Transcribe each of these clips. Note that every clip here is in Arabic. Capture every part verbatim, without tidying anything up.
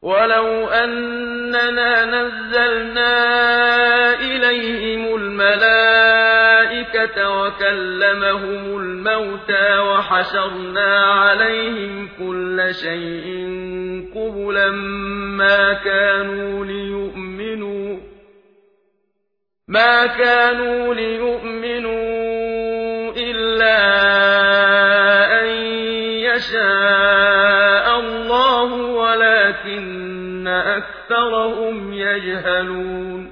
ولو أننا نزلنا إليهم الملائكة وكلمهم الموتى وحشرنا عليهم كل شيء قبلا ما كانوا ليؤمنوا ما كانوا ليؤمنوا إلا أن يشاء الله ولكن أكثرهم يجهلون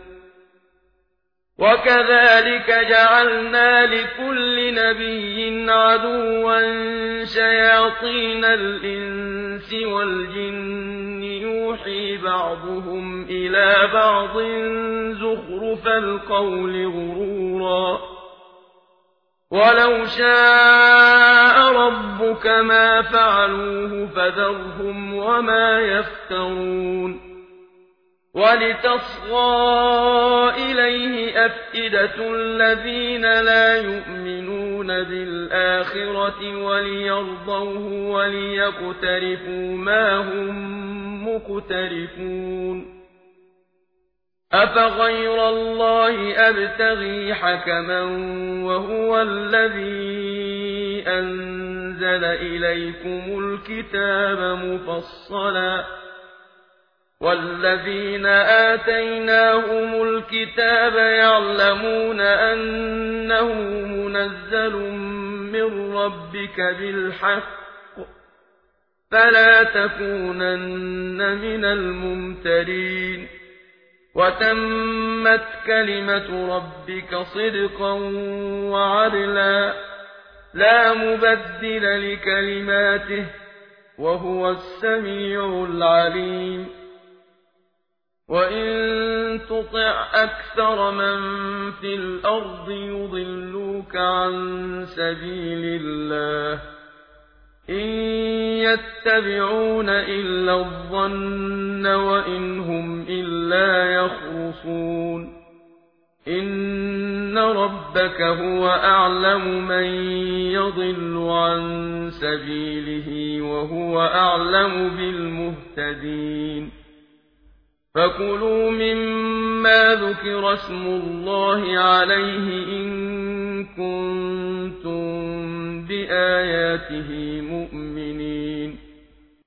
وكذلك جعلنا لكل نبي عدوا شياطين الإنس والجن يوحي بعضهم إلى بعض زخرف القول غرورا ولو شاء ربك ما فعلوه فذرهم وما يفترون ولتصغى إليه أفئدة الذين لا يؤمنون بالآخرة وليرضوه وليقترفوا ما هم مقترفون أفغير الله أبتغي حكما وهو الذي أنزل إليكم الكتاب مفصلا والذين آتيناهم الكتاب يعلمون أنه منزل من ربك بالحق فلا تكونن من الممترين وتمت كلمة ربك صدقا وعدلا لا مبدل لكلماته وهو السميع العليم وإن تطع أكثر من في الأرض يضلوك عن سبيل الله إن يتبعون إلا الظن وإن هم إلا يخرصون إن ربك هو أعلم من يضل عن سبيله وهو أعلم بالمهتدين فكلوا مما ذكر اسم الله عليه إن كنتم بآياته مؤمنين